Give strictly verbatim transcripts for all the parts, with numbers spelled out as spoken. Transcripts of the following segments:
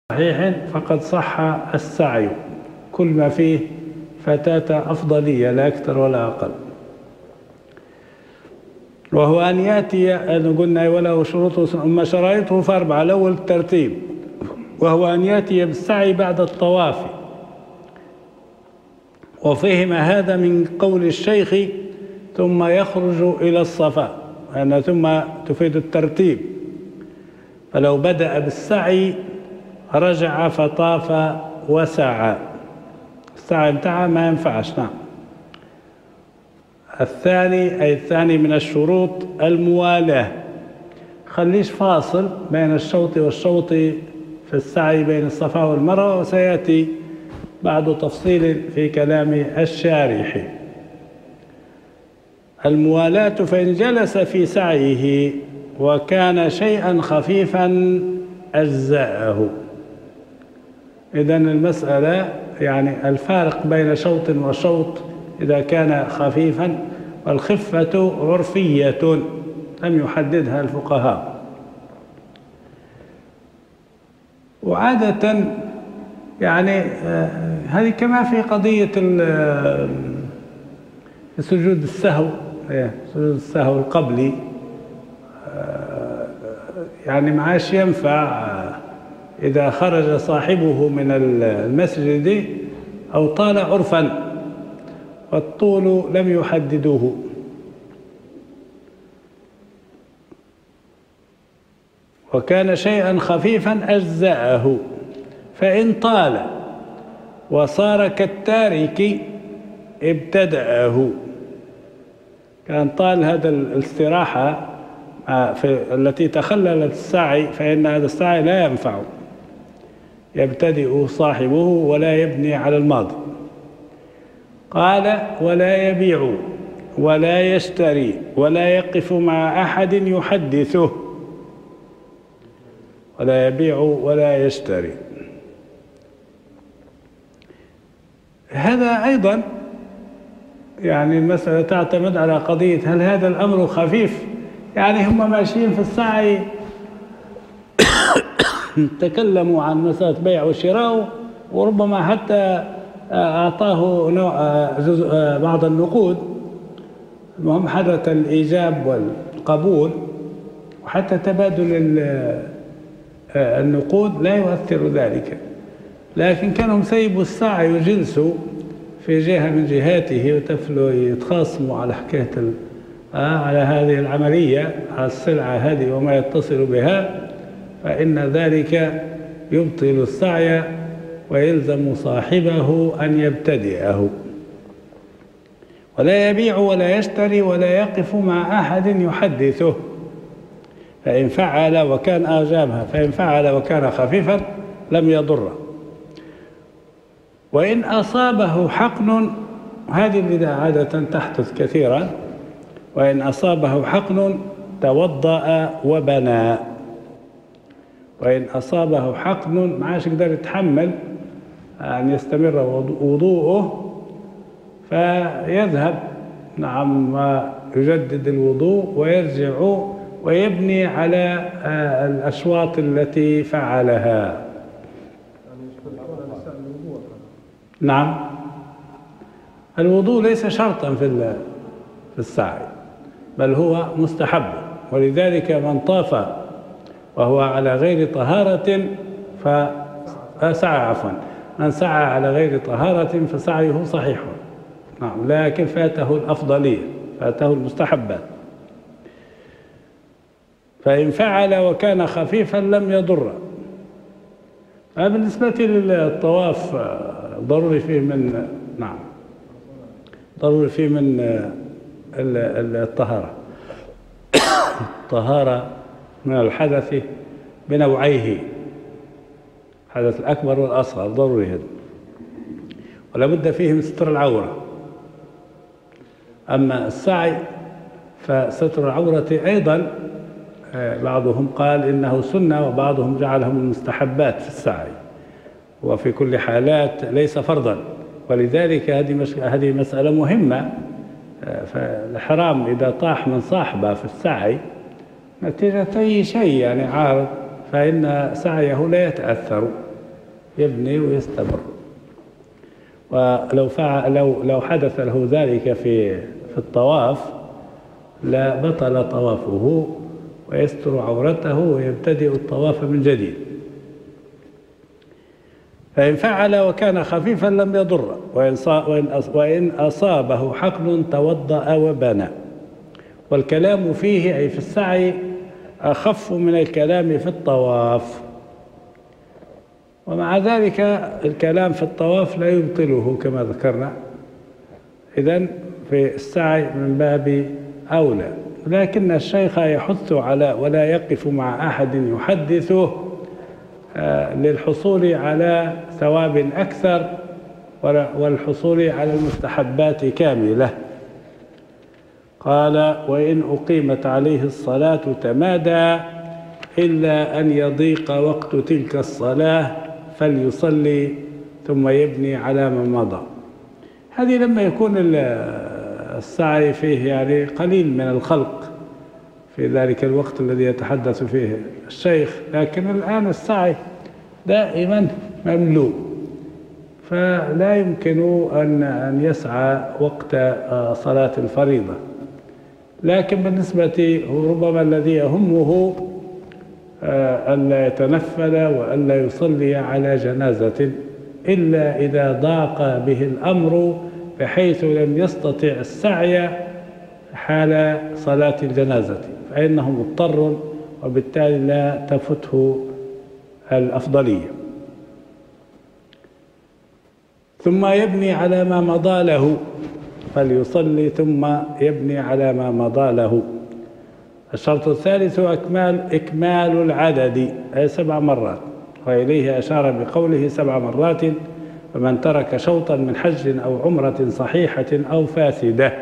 صحيح فقد صح السعي، كل ما فيه فتاة أفضلية لا أكثر ولا أقل. وهو أن يأتي، أن قلنا وله شروط أما شرائطه فأربعة. الأول الترتيب، وهو أن يأتي بالسعي بعد الطواف. وفهم هذا من قول الشيخ ثم يخرج إلى الصفا، أن ثم تفيد الترتيب. فلو بدأ بالسعي رجع فطاف وسعى، السعي بتاعه ما ينفعش. نعم. الثاني أي الثاني من الشروط الموالاة، خليش فاصل بين الشوط والشوط في السعي بين الصفا والمروة، وسيأتي بعد تفصيل في كلام الشارح. الموالاة فإن جلس في سعيه وكان شيئا خفيفا أجزأه. إذن المسألة يعني الفارق بين شوط وشوط إذا كان خفيفا، والخفة عرفية لم يحددها الفقهاء. وعادة يعني هذه كما في قضية سجود السهو، سجود السهو القبلي، يعني ما عادش ينفع إذا خرج صاحبه من المسجد أو طال عرفا والطول لم يحددوه. وكان شيئا خفيفا أجزأه، فإن طال وصار كالتارك ابتدأه. كان طال هذا الاستراحة في التي تخللت السعي، فإن هذا السعي لا ينفع، يبتدئ صاحبه ولا يبني على الماضي. قال ولا يبيع ولا يشتري ولا يقف مع أحد يحدثه. ولا يبيع ولا يشتري، هذا أيضا يعني المسألة تعتمد على قضية هل هذا الأمر خفيف، يعني هم ماشيين في السعي تكلموا عن مسألة بيع وشراء، وربما حتى أعطاه نوع جزء بعض النقود، المهم حدث الإيجاب والقبول، وحتى تبادل النقود لا يؤثر ذلك. لكن كانوا مسيبوا السعي وجلسوا في جهة من جهاته وتفلوا يتخاصموا على حكاية على هذه العملية، على السلعة هذه وما يتصل بها، فإن ذلك يبطل السعي ويلزم صاحبه أن يبتدئه. ولا يبيع ولا يشتري ولا يقف مع أحد يحدثه، فإن فعل وكان آجابها، فإن فعل وكان خفيفا لم يضر. وإن أصابه حقن، هذه اللي عادة تحدث كثيرا، وإن أصابه حقن توضأ وبنى. وإن أصابه حقن ما عادش يقدر يتحمل أن يستمر وضوءه، فيذهب نعم ويجدد الوضوء ويرجع ويبني على الأشواط التي فعلها. نعم، الوضوء ليس شرطا في في السعي، بل هو مستحب. ولذلك من طاف وهو على غير طهارة فسعى عفوا من سعى على غير طهارة فسعيه صحيح، نعم، لكن فاته الأفضلية، فاته المستحبات. فإن فعل وكان خفيفا لم يضر. بالنسبة للطواف ضروري فيه من نعم ضروري فيه من الطهارة الطهارة من الحدث بنوعيه، الحدث الأكبر والأصغر ضروري هذا، ولا بد فيه من ستر العورة. أما السعي فستر العورة أيضا بعضهم قال إنه سنة، وبعضهم جعله من المستحبات في السعي، وفي كل حالات ليس فرضا. ولذلك هذه هذه مسألة مهمة. فالحرام إذا طاح من صاحبه في السعي نتيجة أي شيء يعني عارض، فإن سعيه لا يتأثر. يبني ويستمر. ولو فعل لو لو حدث له ذلك في في الطواف لا بطل طوافه ويستر عورته ويبتدئ الطواف من جديد. فإن فعل وكان خفيفا لم يضر، وإن أصابه حقن توضأ وبنى. والكلام فيه أي في السعي أخف من الكلام في الطواف، ومع ذلك الكلام في الطواف لا يبطله كما ذكرنا. إذن في السعي من باب أولى، لكن الشيخ يحث على ولا يقف مع أحد يحدثه للحصول على ثواب أكثر والحصول على المستحبات كاملة. قال: وإن أقيمت عليه الصلاة تمادى إلا أن يضيق وقت تلك الصلاة فليصلي ثم يبني على ما مضى. هذه لما يكون السعي فيه يعني قليل من الخلق في ذلك الوقت الذي يتحدث فيه الشيخ، لكن الآن السعي دائما مملوء، فلا يمكن أن أن يسعى وقت صلاة الفريضة. لكن بالنسبة ربما الذي يهمه ألا يتنفل وألا يصلي على جنازة إلا إذا ضاق به الأمر بحيث لم يستطع السعي حال صلاة الجنازة، فإنه مضطر وبالتالي لا تفته الأفضلية. ثم يبني على ما مضى له، فليصلي ثم يبني على ما مضى له. الشرط الثالث أكمال إكمال العدد، أي سبع مرات، وإليه أشار بقوله سبع مرات: فمن ترك شوطا من حج أو عمرة صحيحة أو فاسدة.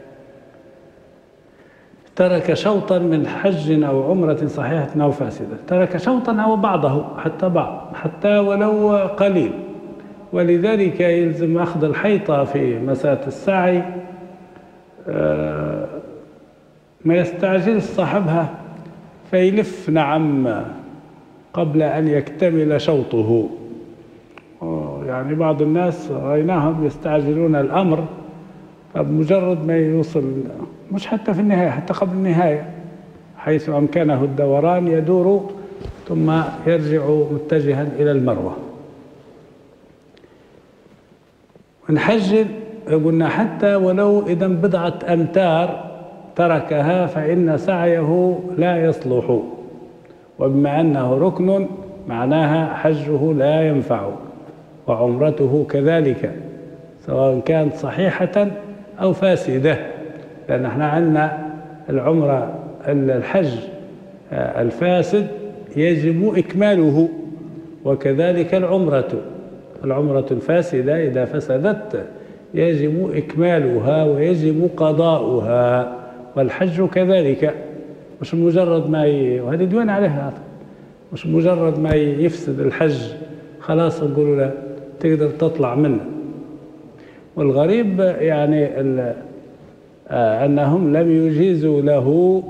ترك شوطا من حج أو عمرة صحيحة أو فاسدة، ترك شوطا أو بعضه، حتى بعض، حتى ولو قليل. ولذلك يلزم أخذ الحيطة في مسافة السعي، ما يستعجل صاحبها فيلف نعم قبل أن يكتمل شوطه. يعني بعض الناس رأيناهم يستعجلون الأمر، فبمجرد ما يوصل، مش حتى في النهاية، حتى قبل النهاية حيث أمكنه الدوران يدور ثم يرجع متجها إلى المروة. من حج قلنا حتى ولو إذا بضعة أمتار تركها فإن سعيه لا يصلح، وبما أنه ركن معناها حجه لا ينفع وعمرته كذلك، سواء كانت صحيحة أو فاسدة، لأن احنا عندنا العمرة الحج الفاسد يجب إكماله، وكذلك العمرة العمرة الفاسدة إذا فسدت يجب إكمالها ويجب قضاؤها، والحج كذلك. مش مجرد ما ي... وهذه ديوان عليها، مش مجرد ما يفسد الحج خلاص نقول له تقدر تطلع منه. والغريب يعني ال... آه أنهم لم يجيزوا له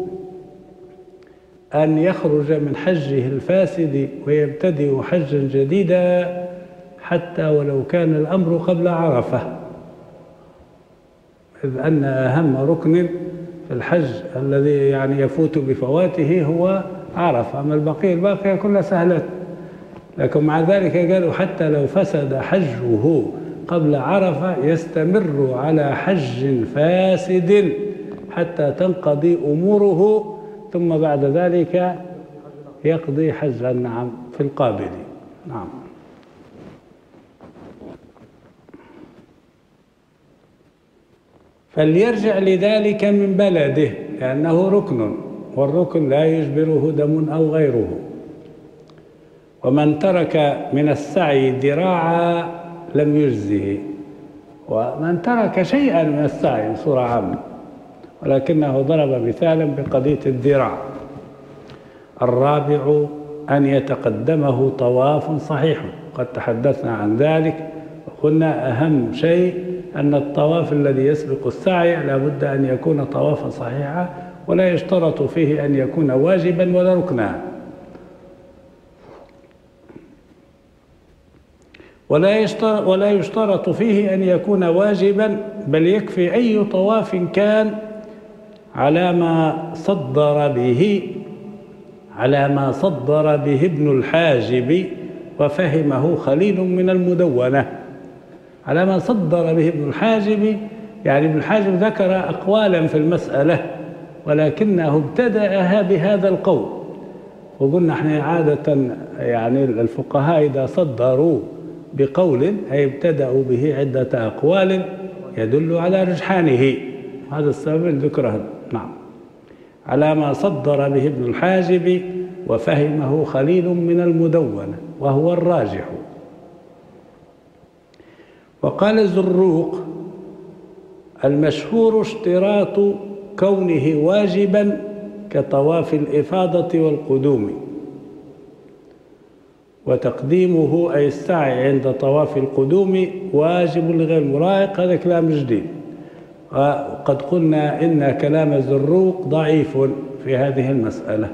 أن يخرج من حجه الفاسد ويبتدئ حجا جديدا حتى ولو كان الأمر قبل عرفة، إذ أن أهم ركن في الحج الذي يعني يفوت بفواته هو عرفة، أما البقية الباقية كلها سهلة. لكن مع ذلك قالوا حتى لو فسد حجه قبل عرفة يستمر على حج فاسد حتى تنقضي أموره، ثم بعد ذلك يقضي حجا نعم في القابل. نعم. فليرجع لذلك من بلده لأنه ركن، والركن لا يجبره دم أو غيره. ومن ترك من السعي ذراعا لم يجزه، ومن ترك شيئا من السعي بصورة عامة، ولكنه ضرب مثالا بقضية الذراع. الرابع أن يتقدمه طواف صحيح، قد تحدثنا عن ذلك وقلنا أهم شيء أن الطواف الذي يسبق السعي لا بد أن يكون طوافا صحيحا، ولا يشترط فيه أن يكون واجبا ولا ركنا. ولا يشترط, ولا يشترط فيه أن يكون واجبا، بل يكفي أي طواف كان على ما صدر به على ما صدر به ابن الحاجب وفهمه خليل من المدونة. على ما صدر به ابن الحاجب، يعني ابن الحاجب ذكر أقوالا في المسألة ولكنه ابتدأها بهذا القول. وقلنا احنا عادة يعني الفقهاء إذا صدروا بقول أي ابتدأوا به عدة أقوال يدل على رجحانه، هذا السبب ذكره. نعم، على ما صدر به ابن الحاجب وفهمه خليل من المدونة وهو الراجح. وقال الزروق: المشهور اشتراط كونه واجبا كطواف الإفاضة والقدوم، وتقديمه أي السعي عند طواف القدوم واجب لغير المراهق. هذا كلام جديد، وقد قلنا إن كلام الزروق ضعيف في هذه المسألة.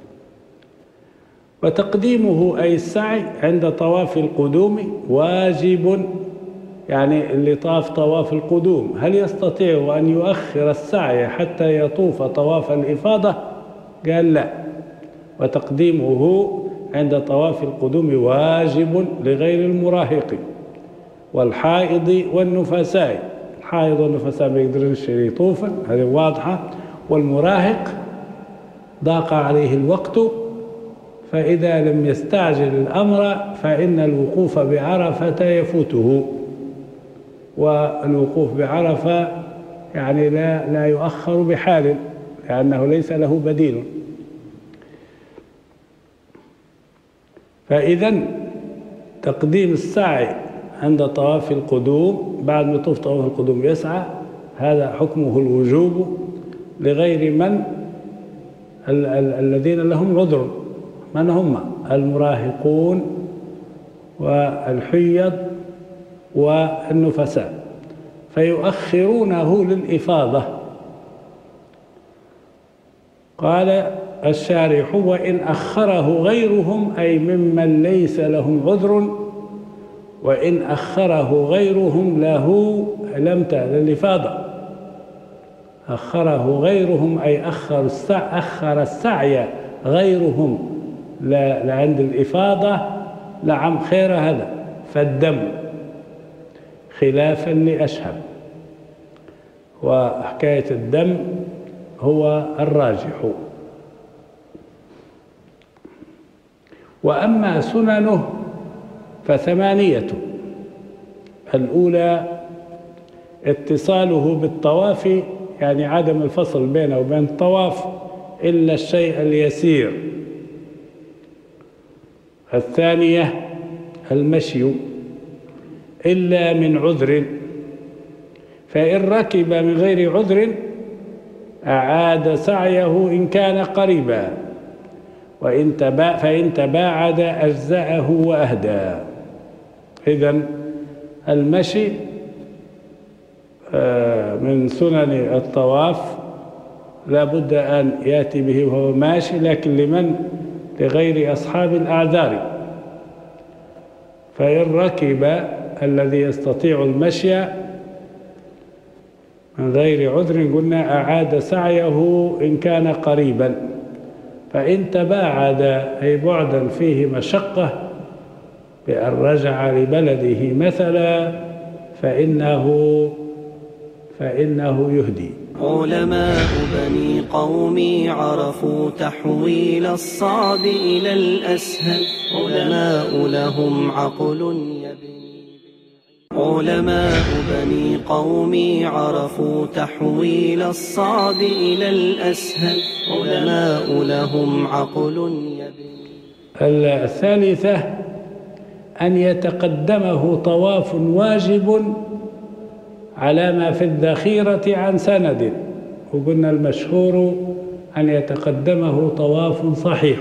وتقديمه أي السعي عند طواف القدوم واجب، يعني اللي طاف طواف القدوم هل يستطيع أن يؤخر السعي حتى يطوف طواف الإفاضة؟ قال لا. وتقديمه عند طواف القدوم واجب لغير المراهق والحائض والنفساء. الحائض والنفساء ما يقدرش يطوفن، هذه واضحة. والمراهق ضاق عليه الوقت، فإذا لم يستعجل الأمر فإن الوقوف بعرفة يفوته، والوقوف بعرفة يعني لا لا يؤخر بحال، لأنه ليس له بديل. فإذا تقديم السعي عند طواف القدوم، بعد ما يطوف طواف القدوم يسعى، هذا حكمه الوجوب لغير من ال ال الذين لهم عذر. من هم؟ المراهقون والحيض والنفساء، فيؤخرونه للإفاضة. قال الشارح: وإن أخره غيرهم، أي ممن ليس لهم عذر، وإن أخره غيرهم له لم تأذن الإفاضة. أخره غيرهم أي أخر السعي, أخر السعي غيرهم لعند الإفاضة، لعم خير هذا فالدم، خلافا لأشهب. وحكاية الدم هو الراجح. وأما سننه فثمانية: الأولى اتصاله بالطواف، يعني عدم الفصل بينه وبين الطواف إلا الشيء اليسير. الثانية المشي إلا من عذر، فإن ركب من غير عذر أعاد سعيه إن كان قريبا، وإن تبا فإن تباعد أجزأه وأهدى. إذن المشي من سنن الطواف لا بد أن يأتي به وهو ماشي، لكن لمن؟ لغير أصحاب الأعذار. فإن ركب الذي يستطيع المشي من غير عذر قلنا أعاد سعيه إن كان قريبا، فإن تباعد أي بعدا فيه مشقة بأن رجع لبلده مثلا فإنه فإنه يهدي. علماء بني قومي عرفوا تحويل الصعب إلى الأسهل، علماء لهم عقل يبني. علماء بني قومي عرفوا تحويل الصعب إلى الأسهل، علماء لهم عقل يبني. الثالثة أن يتقدمه طواف واجب على ما في الذخيرة عن سند، وقلنا المشهور أن يتقدمه طواف صحيح.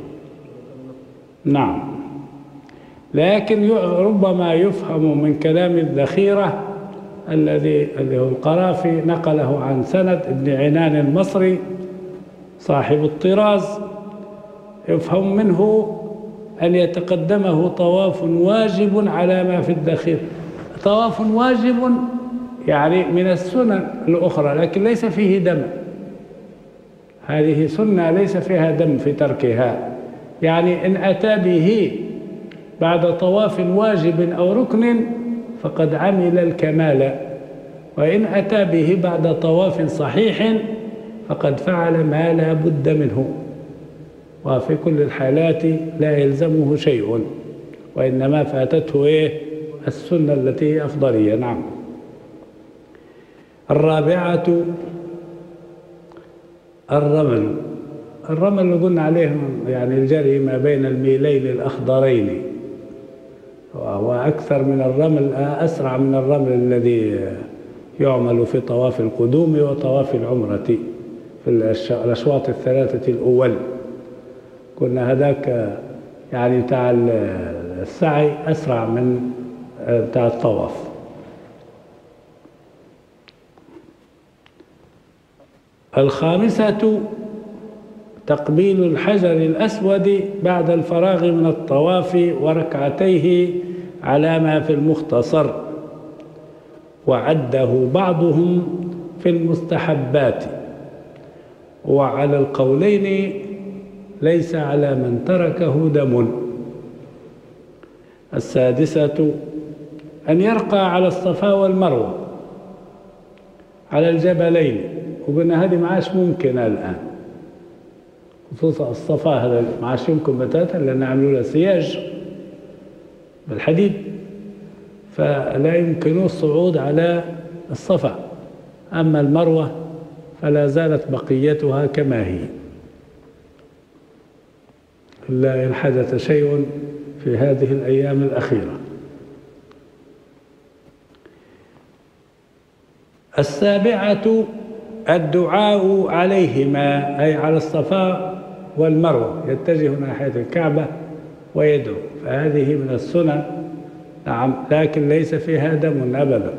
نعم، لكن ربما يفهم من كلام الذخيرة الذي اللي هو القرافي نقله عن سند ابن عنان المصري صاحب الطراز، يفهم منه أن يتقدمه طواف واجب على ما في الداخل. طواف واجب يعني من السنن الأخرى لكن ليس فيه دم، هذه سنة ليس فيها دم في تركها. يعني إن أتى به بعد طواف واجب أو ركن فقد عمل الكمال، وإن أتى به بعد طواف صحيح فقد فعل ما لا بد منه، وفي كل الحالات لا يلزمه شيء، وإنما فاتته إيه؟ السنة التي هي أفضلية. نعم. الرابعة الرمل. الرمل اللي قلنا عليه يعني الجري ما بين الميلين الأخضرين، وأكثر من الرمل، أسرع من الرمل الذي يعمل في طواف القدوم وطواف العمرة في الأشواط الثلاثة الأول. كنا هذاك يعني بتاع السعي أسرع من بتاع الطواف. الخامسة تقبيل الحجر الأسود بعد الفراغ من الطواف وركعتيه على ما في المختصر، وعده بعضهم في المستحبات، وعلى القولين ليس على من تركه دم. السادسة أن يرقى على الصفا والمروة على الجبلين، وقلنا هذه معاش ممكنة الآن، خصوصا الصفا هذا معاش يمكن بتاتا لأن عملوا له سياج بالحديد، فلا يمكن الصعود على الصفا. أما المروة فلا زالت بقيتها كما هي، إلا إن حدث شيء في هذه الأيام الأخيرة. السابعة الدعاء عليهما، أي على الصفا والمروة، يتجه ناحية الكعبة ويدعو، فهذه من السنن. نعم، لكن ليس فيها دم أبدا.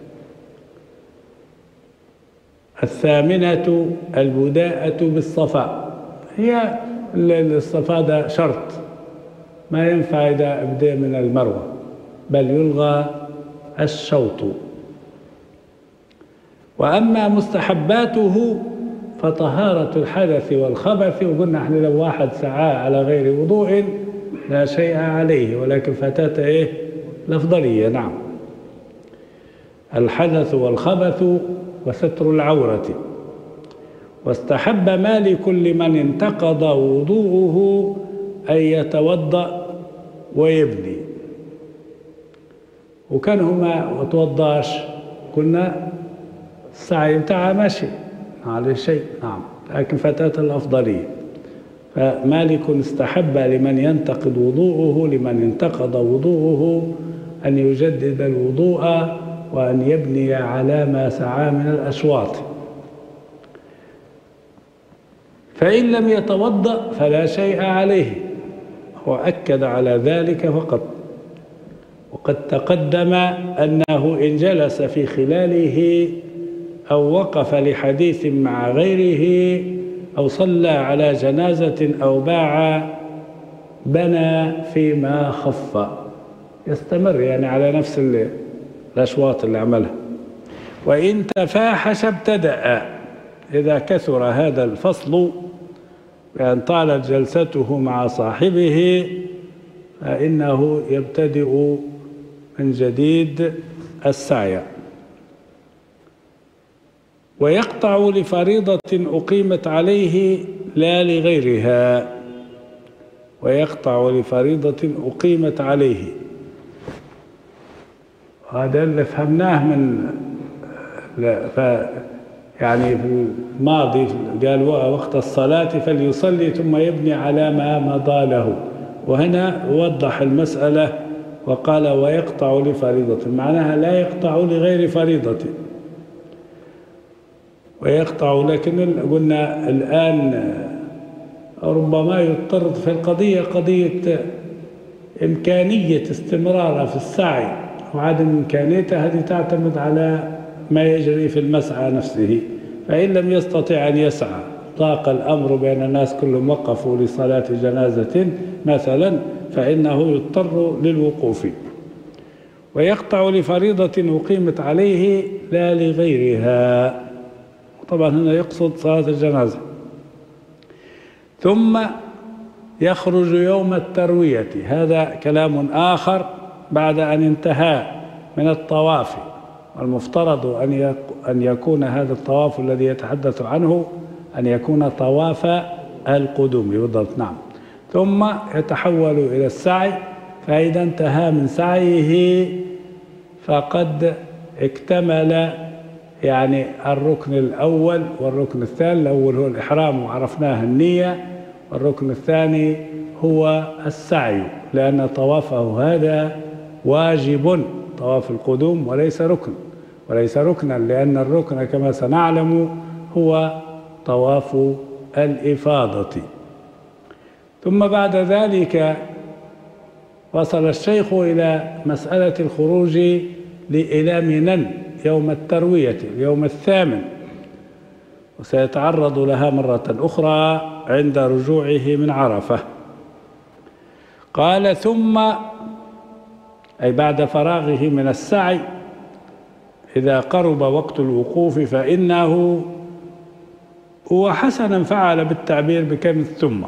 الثامنة البداءة بالصفا، هي الصفا ده شرط، ما ينفع إذا أبدأ من المروة، بل يلغى الشوط. وأما مستحباته فطهارة الحدث والخبث، وقلنا احنا لو واحد سعى على غير وضوء لا شيء عليه، ولكن فتاة ايه؟ الأفضلية. نعم. الحدث والخبث وستر العورة. واستحب مالك لمن انتقض وضوءه أن يتوضأ ويبني، وكان هما وتوضاش قلنا السعي بتاعها ماشي عليه شيء. نعم، لكن فتاة الأفضلية. فمالك استحب لمن ينتقض وضوءه لمن انتقض وضوءه أن يجدد الوضوء وأن يبني على ما سعى من الأشواط. فإن لم يتوضأ فلا شيء عليه، وأكد على ذلك فقط. وقد تقدم أنه إن جلس في خلاله أو وقف لحديث مع غيره أو صلى على جنازة أو باع بنى فيما خف، يستمر يعني على نفس الأشواط اللي عملها. وإن تفاحش ابتدأ، إذا كثر هذا الفصل بأن طالت جلسته مع صاحبه فإنه يبتدئ من جديد السعي. ويقطع لفريضة أقيمت عليه لا لغيرها، ويقطع لفريضة أقيمت عليه. هذا اللي فهمناه من ف يعني في الماضي قال وقت الصلاة فليصلي ثم يبني على ما مضى له، وهنا وضح المسألة وقال ويقطع لفريضة، معناها لا يقطع لغير فريضة، ويقطع. لكن قلنا الآن ربما يضطرد في القضية قضية إمكانية استمرار في السعي وعدم إمكانيته، هذه تعتمد على ما يجري في المسعى نفسه. فإن لم يستطع أن يسعى، ضاق الأمر بين الناس كلهم وقفوا لصلاة جنازة مثلا، فإنه يضطر للوقوف، ويقطع لفريضة أقيمت عليه لا لغيرها. طبعا هنا يقصد صلاة الجنازة. ثم يخرج يوم التروية، هذا كلام آخر بعد أن انتهى من الطواف، والمفترض أن يكون هذا الطواف الذي يتحدث عنه أن يكون طواف القدوم بالضبط. نعم. ثم يتحول إلى السعي، فإذا انتهى من سعيه فقد اكتمل يعني الركن الأول والركن الثاني. الأول هو الإحرام وعرفناه النية، والركن الثاني هو السعي، لأن طوافه هذا واجب، طواف القدوم، وليس ركن وليس ركنا، لأن الركن كما سنعلم هو طواف الإفاضة. ثم بعد ذلك وصل الشيخ إلى مسألة الخروج إلى منى يوم التروية، اليوم الثامن، وسيتعرض لها مرة أخرى عند رجوعه من عرفة. قال: ثم أي بعد فراغه من السعي إذا قرب وقت الوقوف فإنه، وحسنا فعل بالتعبير بكلمة ثم،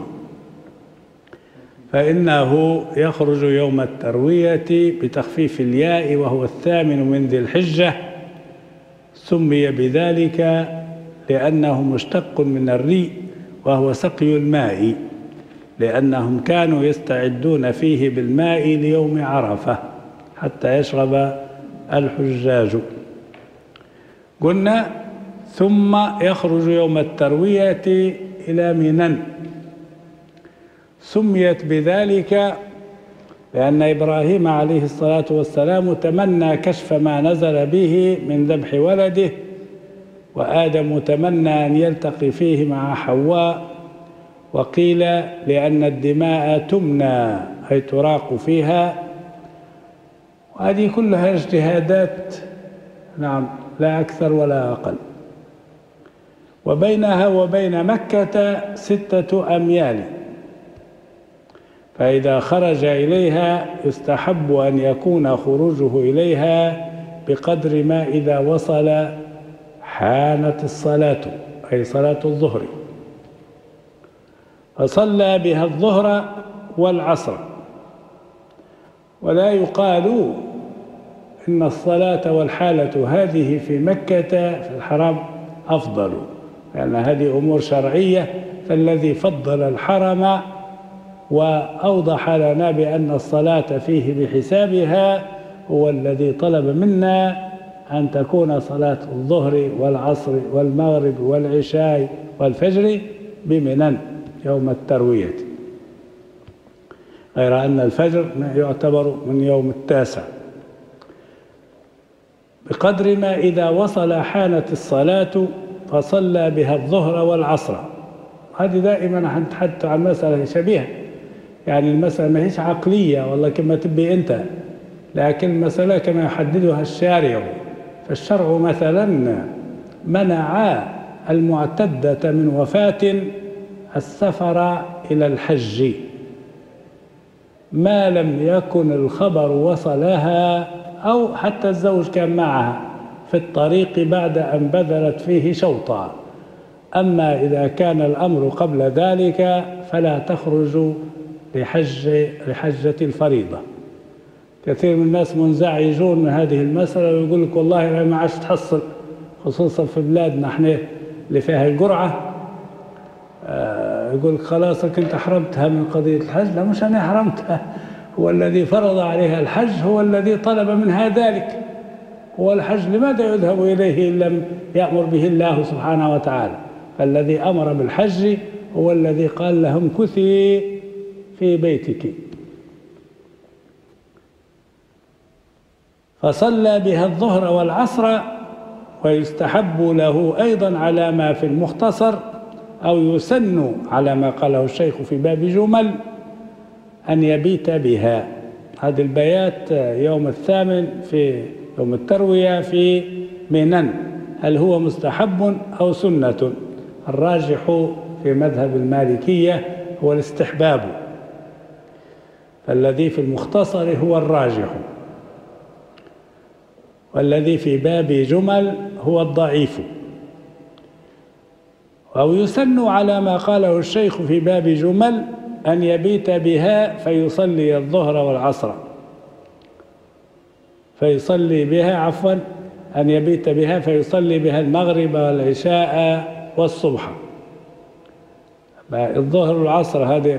فإنه يخرج يوم التروية بتخفيف الياء، وهو الثامن من ذي الحجة. سمي بذلك لأنه مشتق من الري، وهو سقي الماء، لأنهم كانوا يستعدون فيه بالماء ليوم عرفة حتى يشرب الحجاج. قلنا: ثم يخرج يوم التروية إلى منى. سميت بذلك لأن إبراهيم عليه الصلاة والسلام تمنى كشف ما نزل به من ذبح ولده، وآدم تمنى أن يلتقي فيه مع حواء، وقيل لأن الدماء تمنى أي تراق فيها. وهذه كلها اجتهادات، نعم، لا أكثر ولا أقل. وبينها وبين مكة ستة أميال، فإذا خرج إليها يستحب أن يكون خروجه إليها بقدر ما إذا وصل حانت الصلاة، أي صلاة الظهر، فصلى بها الظهر والعصر. ولا يقال إن الصلاة والحالة هذه في مكة في الحرم أفضل، لأن هذه أمور شرعية، فالذي فضل الحرم وأوضح لنا بأن الصلاة فيه بحسابها هو الذي طلب منا أن تكون صلاة الظهر والعصر والمغرب والعشاء والفجر بمنى يوم التروية، غير أن الفجر يعتبر من يوم التاسع. بقدر ما إذا وصل حانت الصلاة فصلى بها الظهر والعصر. هذه دائما نتحدث عن مسألة شبيهة، يعني المسألة ما هيش عقلية والله كما تبي أنت، لكن المسألة كما يحددها الشارع. فالشرع مثلا منع المعتدة من وفاة السفر إلى الحج ما لم يكن الخبر وصلها، أو حتى الزوج كان معها في الطريق بعد أن بذلت فيه شوطا. أما إذا كان الأمر قبل ذلك فلا تخرج لحج لحجة الفريضة. كثير من الناس منزعجون من هذه المسألة ويقول لك والله أنا ما عادش تحصل، خصوصا في بلادنا احنا اللي فيها القرعة، آه يقول لك خلاص كنت حرمتها من قضية الحج. لا، مش أنا حرمتها، هو الذي فرض عليها الحج هو الذي طلب منها ذلك. هو الحج لماذا يذهب إليه إن لم يأمر به الله سبحانه وتعالى؟ فالذي أمر بالحج هو الذي قال لهم كثي في بيتك. فصلى بها الظهر والعصر. ويستحب له أيضا على ما في المختصر، أو يسن على ما قاله الشيخ في باب جمل، أن يبيت بها. هذا البيات يوم الثامن في يوم التروية في منى، هل هو مستحب أو سنة؟ الراجح في مذهب المالكية هو الاستحباب. فالذي في المختصر هو الراجح، والذي في باب جمل هو الضعيف. أو يسن على ما قاله الشيخ في باب جمل أن يبيت بها فيصلي الظهر والعصر، فيصلي بها عفوا أن يبيت بها فيصلي بها المغرب والعشاء والصبح. الظهر والعصر هذه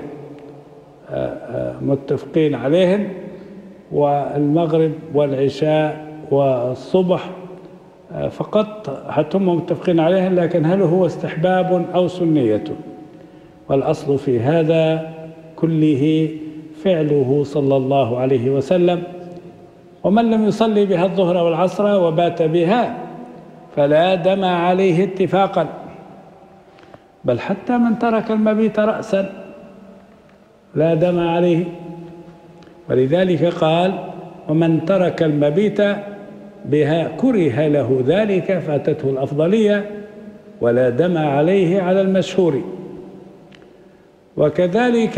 متفقين عليهم، والمغرب والعشاء والصبح فقط حتى هم متفقين عليهم، لكن هل هو استحباب أو سنية؟ والأصل في هذا كله فعله صلى الله عليه وسلم. ومن لم يصلي بها الظهر والعصر وبات بها فلا دم عليه اتفاقا، بل حتى من ترك المبيت رأسا لا دم عليه. ولذلك قال: ومن ترك المبيت بها كره له ذلك فاتته الأفضلية ولا دم عليه على المشهور. وكذلك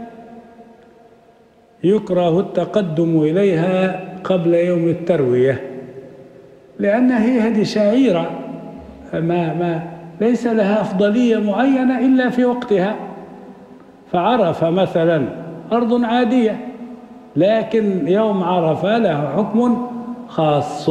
يكره التقدم إليها قبل يوم التروية، لأن هي هذه شعيرة ما ما ليس لها أفضلية معينة إلا في وقتها. فعرفة مثلا أرض عادية، لكن يوم عرفة له حكم خاص.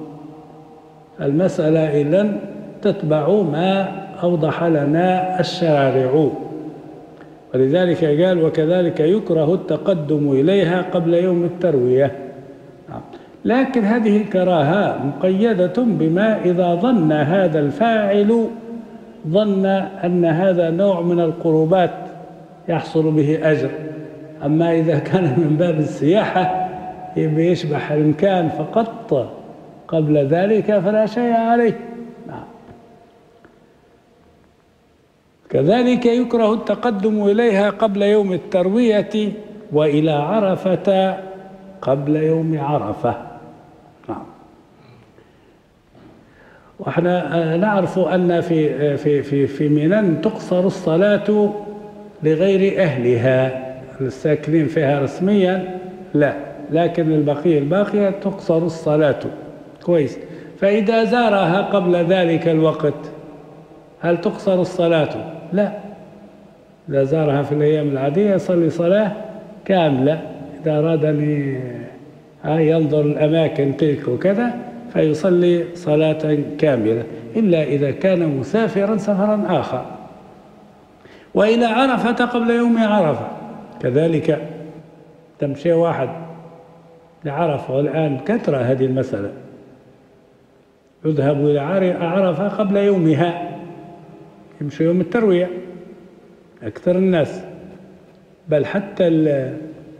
المسألة إذن تتبع ما أوضح لنا الشارع. ولذلك قال: وكذلك يكره التقدم إليها قبل يوم التروية. لكن هذه الكراهة مقيدة بما إذا ظن هذا الفاعل ظن أن هذا نوع من القربات يحصل به أجر. أما إذا كان من باب السياحة يشبح المكان فقط قبل ذلك فلا شيء عليه. كذلك يكره التقدم إليها قبل يوم التروية وإلى عرفة قبل يوم عرفة. نعم. وإحنا نعرف أن في في في في منى تقصر الصلاة لغير أهلها، الساكنين فيها رسميا لا، لكن البقية الباقية تقصر الصلاة. كويس. فإذا زارها قبل ذلك الوقت هل تقصر الصلاة؟ لا. إذا زارها في الأيام العادية يصلي صلاة كاملة. إذا أراد أن ينظر الأماكن تلك وكذا فيصلي صلاة كاملة، إلا إذا كان مسافرا سفرا آخر. وإلى عرفة قبل يوم عرفة كذلك، تمشي واحد لعرفة، والآن كثرة هذه المسألة، يذهب إلى عرفة قبل يومها، يمشي يوم التروية أكثر الناس. بل حتى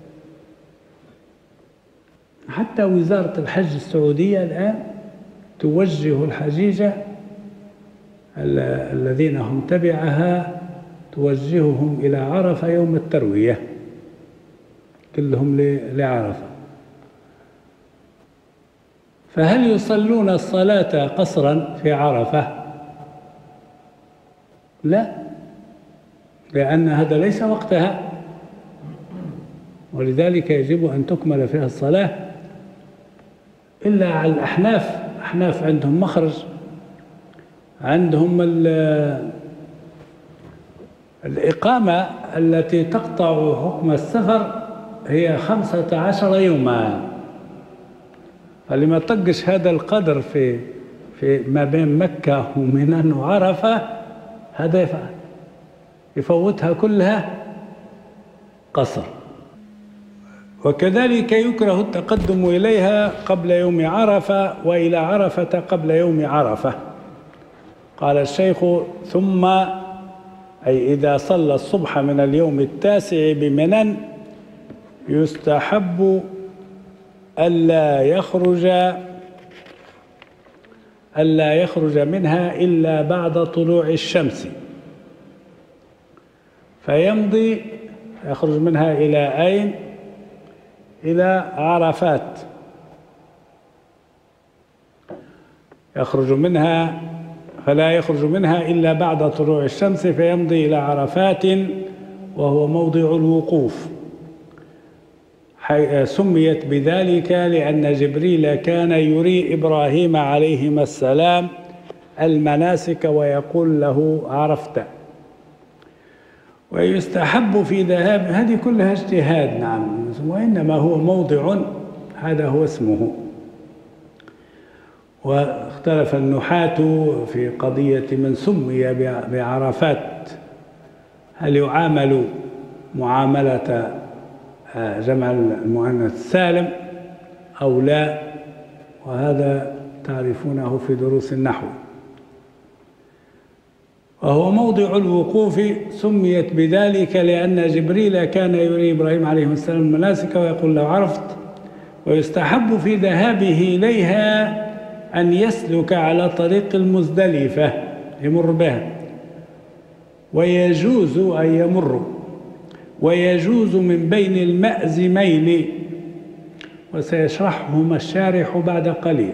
حتى وزارة الحج السعودية الآن توجه الحجيج الذين هم تبعها، توجههم إلى عرفة يوم التروية كلهم لعرفة. فهل يصلون الصلاة قصرا في عرفة؟ لا، لأن هذا ليس وقتها، ولذلك يجب أن تكمل فيها الصلاة. إلا على الأحناف، الأحناف عندهم مخرج، عندهم الإقامة التي تقطع حكم السفر هي خمسة عشر يوما، فلما طقش هذا القدر في في ما بين مكة ومنى وعرفة هذا يفوتها كلها قصر. وكذلك يكره التقدم إليها قبل يوم عرفة وإلى عرفة قبل يوم عرفة. قال الشيخ: ثم أي إذا صلى الصبح من اليوم التاسع بمنى يستحب ألا يخرج ألا يخرج منها إلا بعد طلوع الشمس، فيمضي يخرج منها إلى أين؟ إلى عرفات. يخرج منها فلا يخرج منها إلا بعد طلوع الشمس، فيمضي إلى عرفات وهو موضع الوقوف. سميت بذلك لأن جبريل كان يري إبراهيم عليهما السلام المناسك ويقول له عرفت. ويستحب في ذهاب، هذه كلها اجتهاد نعم، وإنما هو موضع هذا هو اسمه. واختلف النحاة في قضية من سمي بعرفات، هل يعامل معاملة جمع المؤنث السالم أو لا، وهذا تعرفونه في دروس النحو. وهو موضع الوقوف سميت بذلك لأن جبريل كان يري إبراهيم عليه السلام المناسك ويقول له عرفت. ويستحب في ذهابه إليها أن يسلك على طريق المزدلفة يمر بها، ويجوز أن يمر ويجوز من بين المأزمين، وسيشرحهما الشارح بعد قليل.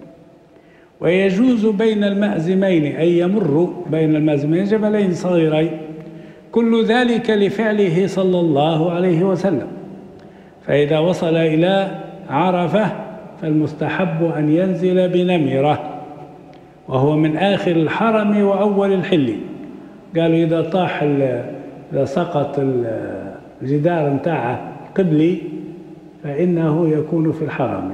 ويجوز بين المأزمين أي يمر بين المأزمين جبلين صغيرين، كل ذلك لفعله صلى الله عليه وسلم. فإذا وصل إلى عرفة فالمستحب أن ينزل بنمرة، وهو من آخر الحرم وأول الحل. قالوا إذا طاح إذا سقط الجدار متاعه قبلي فإنه يكون في الحرم،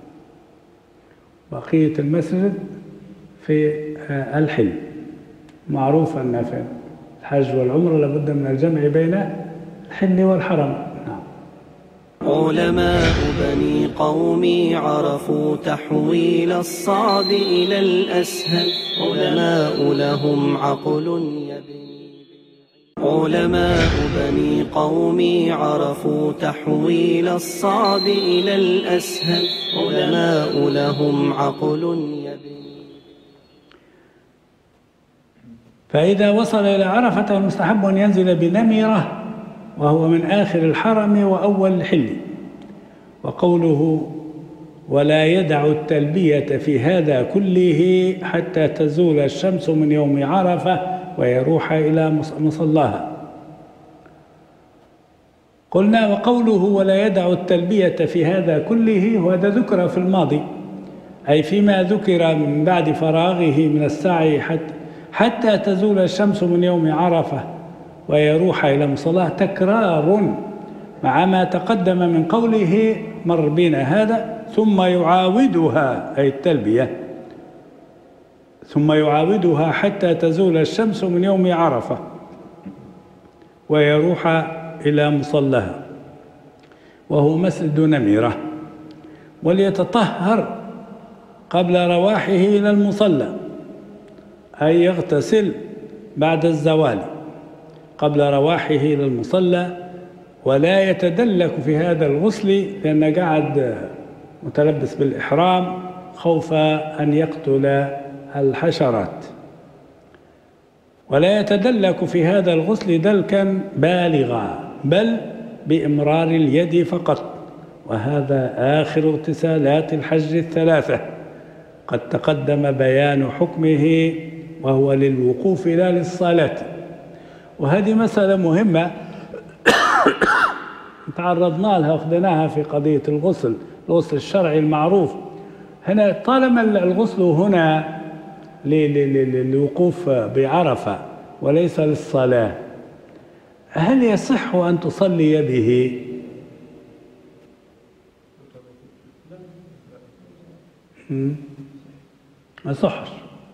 بقية المسجد في الحل. معروف أن في الحج والعمرة لابد من الجمع بين الحل والحرم. نعم. علماء بني قومي عرفوا تحويل الصعب إلى الأسهل، علماء لهم عقل يبني. علماء بني قومي عرفوا تحويل الصعب إلى الأسهل، علماء لهم عقل يبني. فإذا وصل إلى عرفة المستحب أن ينزل بنمرة، وهو من آخر الحرم وأول الحل. وقوله ولا يدع التلبية في هذا كله حتى تزول الشمس من يوم عرفة ويروح إلى مصلاها. قلنا وقوله ولا يدع التلبية في هذا كله، وهذا ذكر في الماضي، أي فيما ذكر من بعد فراغه من السعي حتى, حتى تزول الشمس من يوم عرفة ويروح إلى مصلاه، تكرار مع ما تقدم من قوله مر بنا هذا ثم يعاودها أي التلبية، ثم يعاودها حتى تزول الشمس من يوم عرفة ويروح إلى مصلاها، وهو مسجد نميرة. وليتطهر قبل رواحه إلى المصلى، أي يغتسل بعد الزوال قبل رواحه إلى المصلى، ولا يتدلك في هذا الغسل لأنه قاعد متلبس بالإحرام خوف أن يقتل الحشرات. ولا يتدلك في هذا الغسل دلكا بالغا، بل بإمرار اليد فقط، وهذا آخر اغتسالات الحج الثلاثة، قد تقدم بيان حكمه وهو للوقوف لا للصلاة. وهذه مسألة مهمة تعرضنا لها واخذناها في قضية الغسل، الغسل الشرعي المعروف. هنا طالما الغسل هنا للوقوف بعرفة وليس للصلاة، هل يصح أن تصلي به؟ ما يصحش.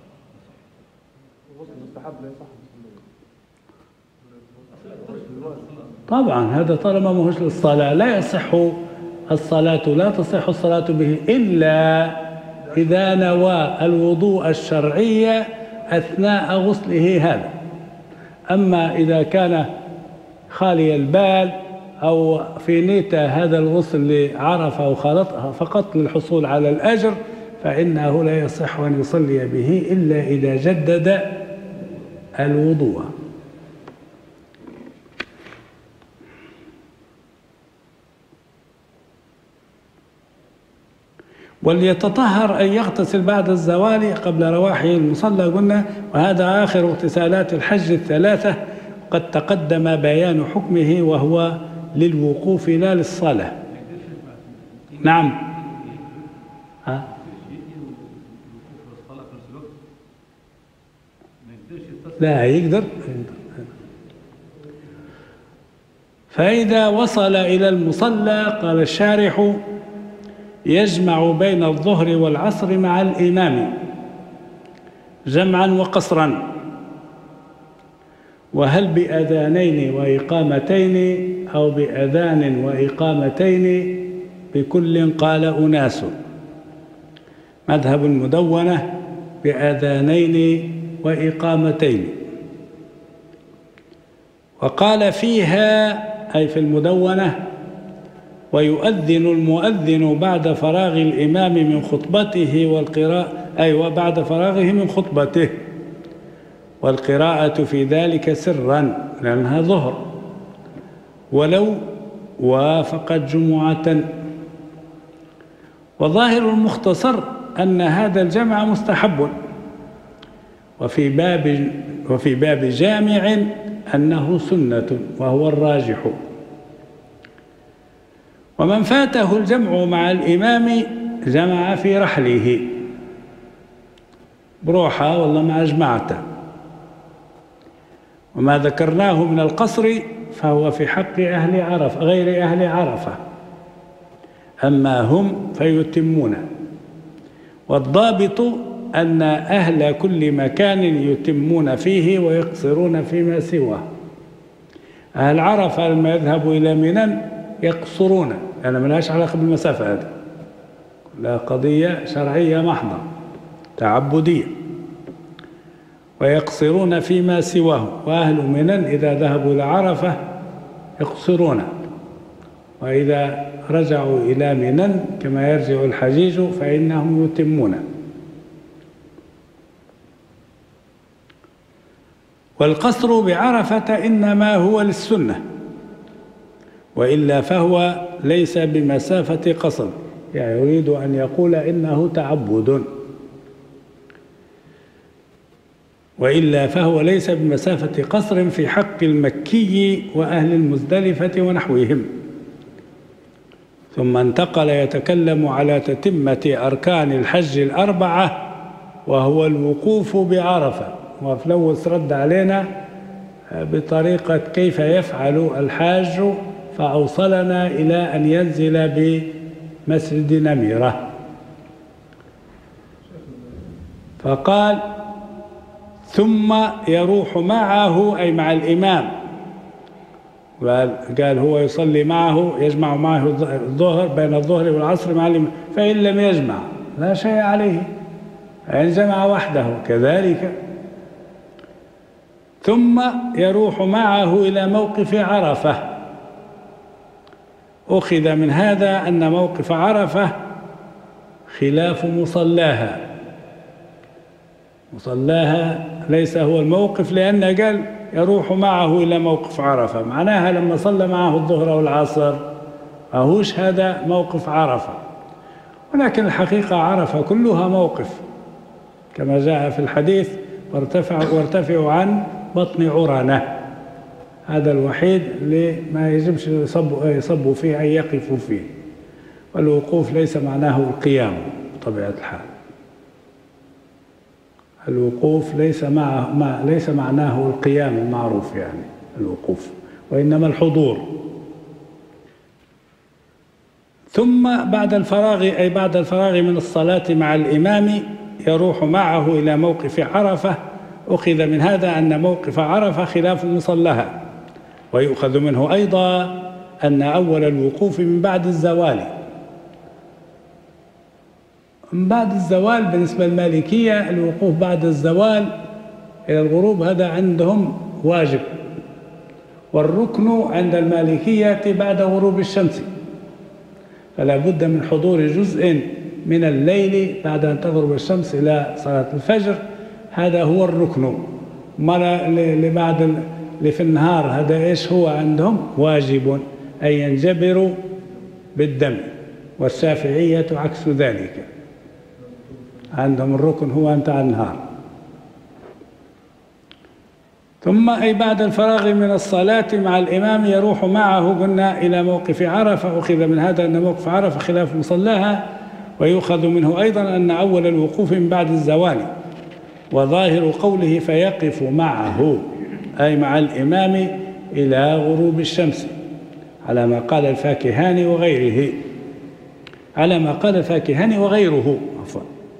طبعا هذا طالما ماهوش للصلاة لا يصح الصلاة، لا تصح الصلاة به إلا إذا نوى الوضوء الشرعي أثناء غسله هذا. أما إذا كان خالي البال أو في نيته هذا الغسل لعرفة وخالطها فقط للحصول على الأجر، فإنه لا يصح أن يصلي به إلا إذا جدد الوضوء. وليتطهر أن يغتسل بعد الزوال قبل رواحه المصلى قلنا، وهذا آخر اغتسالات الحج الثلاثة، قد تقدم بيان حكمه وهو للوقوف لا للصلاة. نعم. ها؟ لا يقدر. فإذا وصل إلى المصلى قال الشارح يجمع بين الظهر والعصر مع الإمام جمعا وقصرا، وهل بأذانين وإقامتين أو بأذان وإقامتين بكل قال أناس. مذهب المدونة بأذانين وإقامتين، وقال فيها أي في المدونة ويؤذن المؤذن بعد فراغ الإمام من خطبته والقراءة، أي وبعد فراغه من خطبته، والقراءة في ذلك سرا لأنها ظهر ولو وافقت جمعة. وظاهر المختصر أن هذا الجمع مستحب، وفي باب وفي باب جامع أنه سنة وهو الراجح. ومن فاته الجمع مع الإمام جمع في رحله بروحه والله ما أجمعته. وما ذكرناه من القصر فهو في حق أهل عرفة غير أهل عرفة، أما هم فيتمون. والضابط أن أهل كل مكان يتمون فيه ويقصرون فيما سواه. أهل عرفة لما يذهبوا إلى منى يقصرون، يعني ما لهاش علاقة بالمسافة، هذه لا قضية شرعية محضة تعبدية، ويقصرون فيما سواه. وأهل منى إذا ذهبوا إلى عرفة يقصرون، وإذا رجعوا إلى منى كما يرجع الحجيج فإنهم يتمون. والقصر بعرفة إنما هو للسنة، وإلا فهو ليس بمسافة قصر، يعني يريد أن يقول إنه تعبد، وإلا فهو ليس بمسافة قصر في حق المكي وأهل المزدلفة ونحوهم. ثم انتقل يتكلم على تتمة أركان الحج الأربعة وهو الوقوف بعرفة. وفلوس رد علينا بطريقة كيف يفعل الحاج، فأوصلنا إلى أن ينزل بمسجد نميرة. فقال ثم يروح معه أي مع الإمام، قال هو يصلي معه يجمع معه الظهر بين الظهر والعصر مع الإمام، فإن لم يجمع لا شيء عليه، إن جمع وحده كذلك. ثم يروح معه إلى موقف عرفة. أخذ من هذا أن موقف عرفة خلاف مصلاها، مصلاها ليس هو الموقف، لأن قال يروح معه إلى موقف عرفة، معناها لما صلى معه الظهر والعصر أهوش هذا موقف عرفة. ولكن الحقيقة عرفة كلها موقف كما جاء في الحديث وارتفع وارتفعوا عن بطن عرنة، هذا الوحيد اللي ما يجبش يصبوا يصبوا فيه أي يقفوا فيه. والوقوف ليس معناه القيام بطبيعة الحال، الوقوف ليس مع ما ليس معناه القيام المعروف يعني الوقوف، وإنما الحضور. ثم بعد الفراغ أي بعد الفراغ من الصلاة مع الإمام يروح معه إلى موقف عرفة. أخذ من هذا أن موقف عرفة خلاف مصلها، ويؤخذ منه أيضا أن أول الوقوف من بعد الزوال. من بعد الزوال بالنسبة للمالكية الوقوف بعد الزوال إلى الغروب هذا عندهم واجب، والركن عند المالكية بعد غروب الشمس، فلا بد من حضور جزء من الليل بعد أن تغرب الشمس إلى صلاة الفجر، هذا هو الركن. ما اللي بعد اللي في النهار هذا إيش هو عندهم؟ واجب أي ينجبر بالدم، والشافعية عكس ذلك، عندهم الركن هو أنت على النهار. ثم أي بعد الفراغ من الصلاة مع الإمام يروح معه قلنا إلى موقف عرفة. أخذ من هذا أن موقف عرفة خلاف مصلاها، ويؤخذ منه أيضا أن أول الوقوف من بعد الزوال، وظاهر قوله فيقف معه أي مع الإمام إلى غروب الشمس، على ما قال الفاكهاني وغيره على ما قال الفاكهاني وغيره عفوا.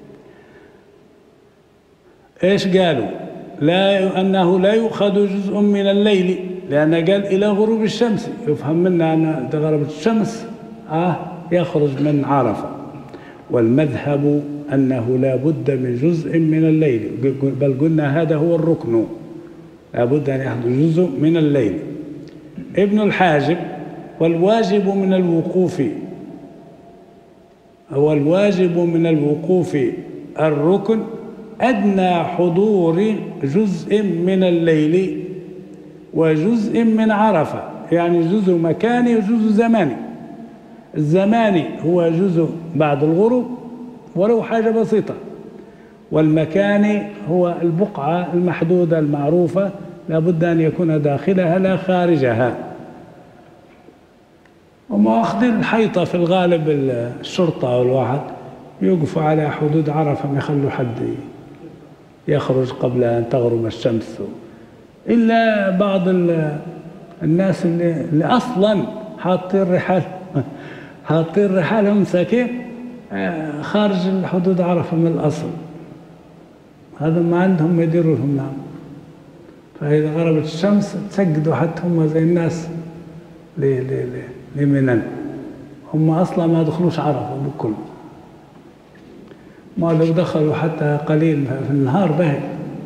إيش قالوا؟ لا أنه لا يؤخذ جزء من الليل، لأن قال إلى غروب الشمس، يفهم منا أن إذا غربت الشمس آه يخرج من عرفة. والمذهب أنه لا بد من جزء من الليل، بل قلنا هذا هو الركن، لا بد أن يحدث جزء من الليل. ابن الحاجب والواجب من الوقوف هو الواجب من الوقوف الركن أدنى حضور جزء من الليل وجزء من عرفة، يعني جزء مكاني وجزء زماني. الزماني هو جزء بعد الغروب ولو حاجة بسيطة، والمكاني هو البقعة المحدودة المعروفة لابد أن يكون داخلها لا خارجها. وما أخذين الحيطة في الغالب الشرطة والواحد يوقفوا على حدود عرفة، ما يخلوا حد يخرج قبل أن تغرب الشمس، إلا بعض الناس اللي, اللي أصلا حاطين رحال حاطين رحالهم مساكين خارج حدود عرفة من الأصل، هذا ما عندهم يديروا لهم. نعم، فإذا غربت الشمس تسجدوا حتى هم زي الناس لمنن، هم أصلا ما دخلوش عرفة بكل، ما لو دخلوا حتى قليل في النهار به.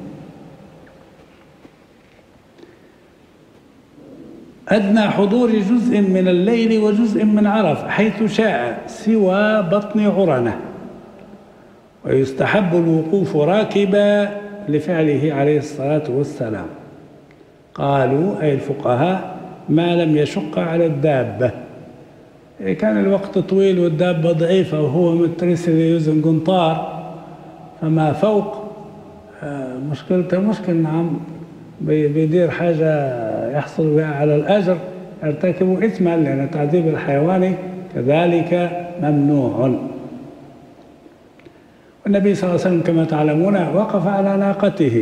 أدنى حضور جزء من الليل وجزء من عرفة حيث شاء سوى بطن عرنة، ويستحب الوقوف راكبا لفعله عليه الصلاة والسلام. قالوا أي الفقهاء ما لم يشق على الدابة، كان الوقت طويل والدابة ضعيفة وهو مترس اللي يوزن قنطار فما فوق، مشكلته مشكل. نعم، بيدير حاجة يحصل بها على الأجر يرتكب إثما، لأن تعذيب الحيوان كذلك ممنوع. والنبي صلى الله عليه وسلم كما تعلمون وقف على ناقته،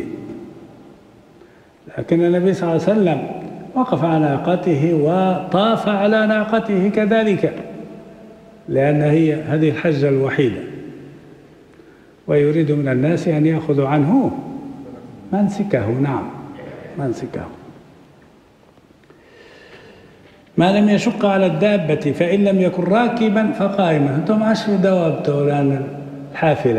لكن النبي صلى الله عليه وسلم وقف على ناقته وطاف على ناقته كذلك، لأن هي هذه الحجة الوحيدة، ويريد من الناس أن يأخذوا عنه منسكه. نعم، منسكه. ما لم يشق على الدابة، فإن لم يكن راكبا فقائما. أنتم عشر دواب تولان الحافلة،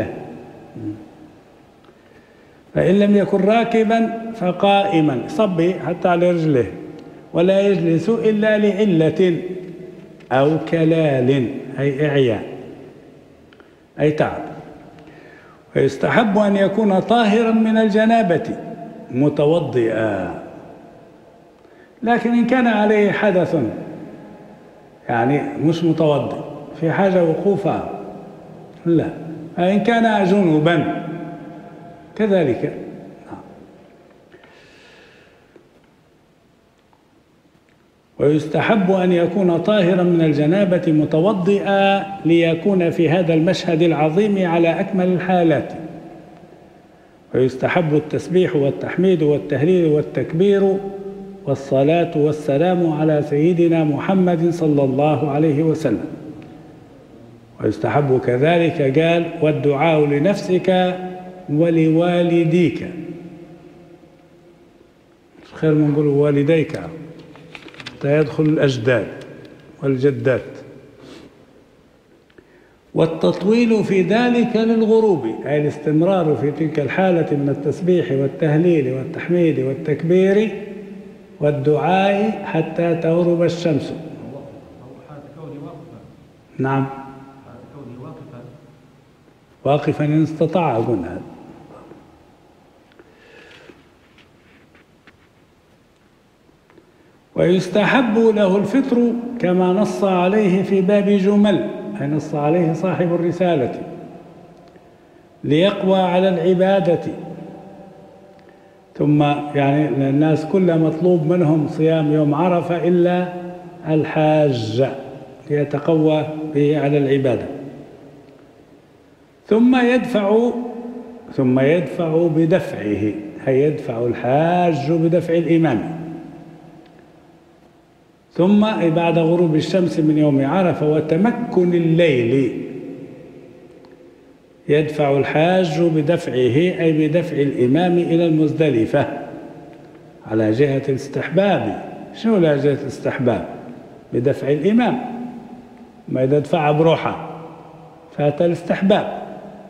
فإن لم يكن راكبا فقائما صبي حتى على رجله، ولا يجلس إلا لعلة أو كلال أي إعياء أي تعب. ويستحب أن يكون طاهرا من الجنابة متوضئا، لكن إن كان عليه حدث يعني مش متوضئ في حاجة وقوفها لا، إن كان جنوبا كذلك. ويستحب أن يكون طاهرا من الجنابة متوضئا ليكون في هذا المشهد العظيم على أكمل الحالات. ويستحب التسبيح والتحميد والتهليل والتكبير والصلاة والسلام على سيدنا محمد صلى الله عليه وسلم. ويستحب كذلك قال والدعاء لنفسك ولوالديك، خير من نقول والديك حتى يدخل الأجداد والجدات. والتطويل في ذلك للغروب، أي الاستمرار في تلك الحالة من التسبيح والتهليل والتحميد والتكبير والدعاء حتى تغرب الشمس. نعم، واقفا إن استطاع قلنا هذا. ويستحب له الفطر كما نص عليه في باب جمل، أي نص عليه صاحب الرسالة، ليقوى على العبادة. ثم يعني الناس كلها مطلوب منهم صيام يوم عرفة إلا الحاج ليتقوى به على العبادة. ثم يدفع ثم يدفع بدفعه، أي يدفع الحاج بدفع الإمام. ثم بعد غروب الشمس من يوم عرفة وتمكن الليل يدفع الحاج بدفعه، أي بدفع الإمام إلى المزدلفة على جهة الاستحباب. شنو على جهة الاستحباب؟ بدفع الإمام، ما إذا دفع بروحه فات الاستحباب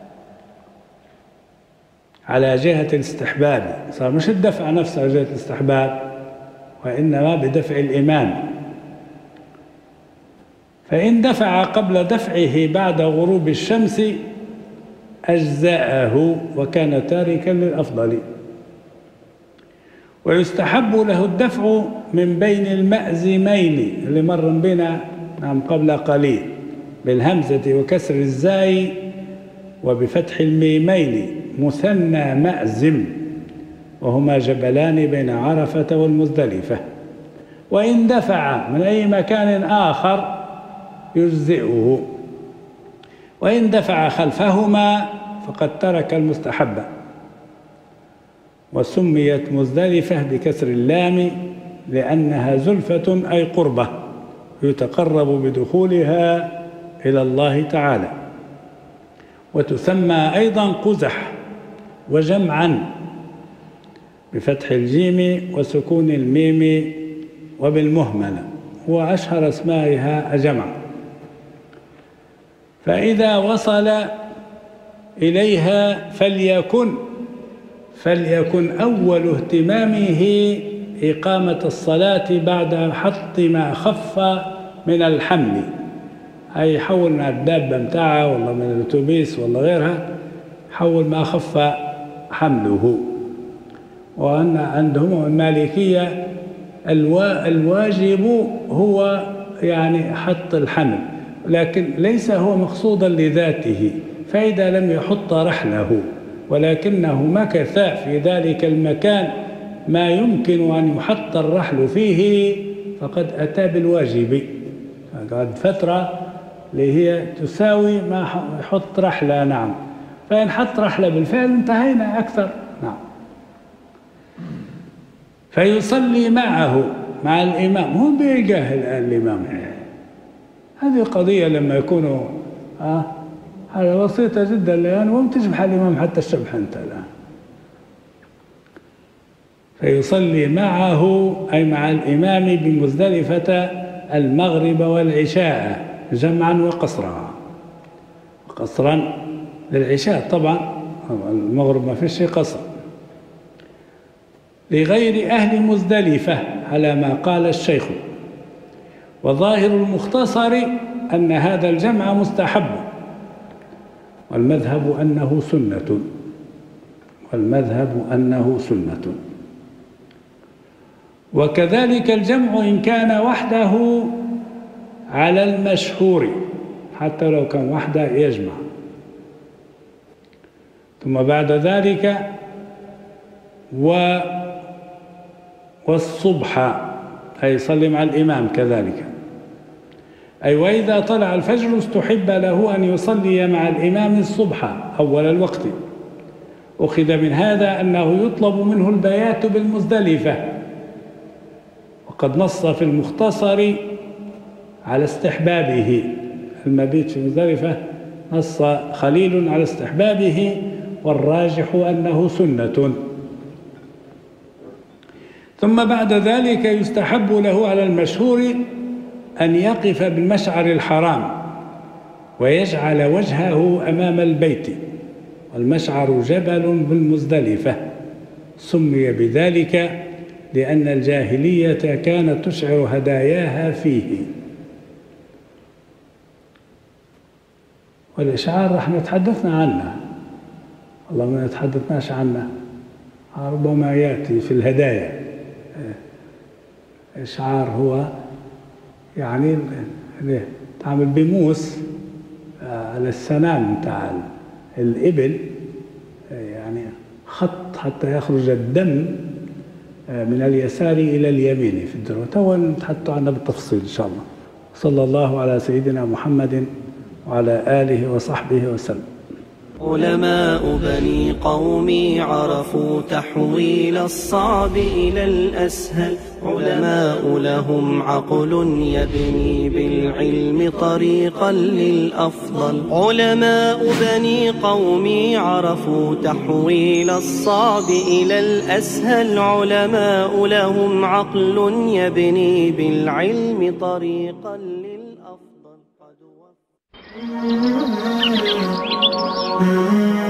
على جهة الاستحباب، صار مش الدفع نفسه على جهة الاستحباب وإنما بدفع الإمام. فإن دفع قبل دفعه بعد غروب الشمس أجزاءه وكان تاركا للأفضل. ويستحب له الدفع من بين المأزمين اللي مر بنا نعم قبل قليل بالهمزة وكسر الزاي وبفتح الميمين، مثنى مأزم، وهما جبلان بين عرفة والمزدلفة. وإن دفع من أي مكان آخر يجزئه، وإن دفع خلفهما فقد ترك المستحب. وسميت مزدلفة بكسر اللام لأنها زلفة أي قربة يتقرب بدخولها إلى الله تعالى. وتسمى أيضا قزح وجمعا بفتح الجيم وسكون الميم وبالمهملة، وأشهر اسمائها جمع. فإذا وصل إليها فليكن فليكن أول اهتمامه إقامة الصلاة بعد حط ما خف من الحمل، أي يحول من الدابة متاعها والله من الأتوبيس والله غيرها، حول ما خف حمله. وأن عندهم المالكية الواجب هو يعني حط الحمل، لكن ليس هو مقصودا لذاته، فإذا لم يحط رحله ولكنه مكث في ذلك المكان ما يمكن أن يحط الرحل فيه فقد أتى بالواجب. قد فترة اللي هي تساوي ما يحط رحلة، نعم، فإن حط رحلة بالفعل انتهينا أكثر، نعم. فيصلي معه مع الإمام، هم بيلقاه الآن الإمام. هذه قضية لما يكونوا آه هذا بسيطة جدا الآن، وهم تشبح الإمام حتى الشبح أنت الآن. فيصلي معه أي مع الإمام بمزدلفة المغرب والعشاء جمعا وقصرا، قصرا للعشاء طبعا، المغرب ما فيش قصر، لغير أهل مزدلفة على ما قال الشيخ. وظاهر المختصر أن هذا الجمع مستحب، والمذهب أنه سنة والمذهب أنه سنة وكذلك الجمع إن كان وحده على المشهور، حتى لو كان وحده يجمع. ثم بعد ذلك و والصبح أي يصلي مع الإمام كذلك، أي وإذا طلع الفجر استحب له أن يصلي مع الإمام الصبح أول الوقت. أخذ من هذا أنه يطلب منه البيات بالمزدلفة، وقد نص في المختصر على استحبابه. المبيت في مزدلفة نص خليل على استحبابه، والراجح أنه سنة. ثم بعد ذلك يستحب له على المشهور أن يقف بالمشعر الحرام ويجعل وجهه أمام البيت، والمشعر جبل بالمزدلفة، سمي بذلك لأن الجاهلية كانت تشعر هداياها فيه. والإشعار رح نتحدثنا عنه، والله ما نتحدثناش عنه، ربما يأتي في الهدايا. إشعار هو يعني تعمل بموس على السنام تاع الإبل، يعني خط حتى يخرج الدم من اليسار إلى اليمين في الذروة. تو نتحدث عنها بالتفصيل إن شاء الله. صلى الله على سيدنا محمد وعلى آله وصحبه وسلم. علماء بني قومي عرفوا تحويل الصعب إلى الأسهل. علماء لهم عقل يبني بالعلم طريقا للأفضل. علماء بني قومي عرفوا تحويل الصعب إلى الأسهل. علماء لهم عقل يبني بالعلم طريقا للأفضل.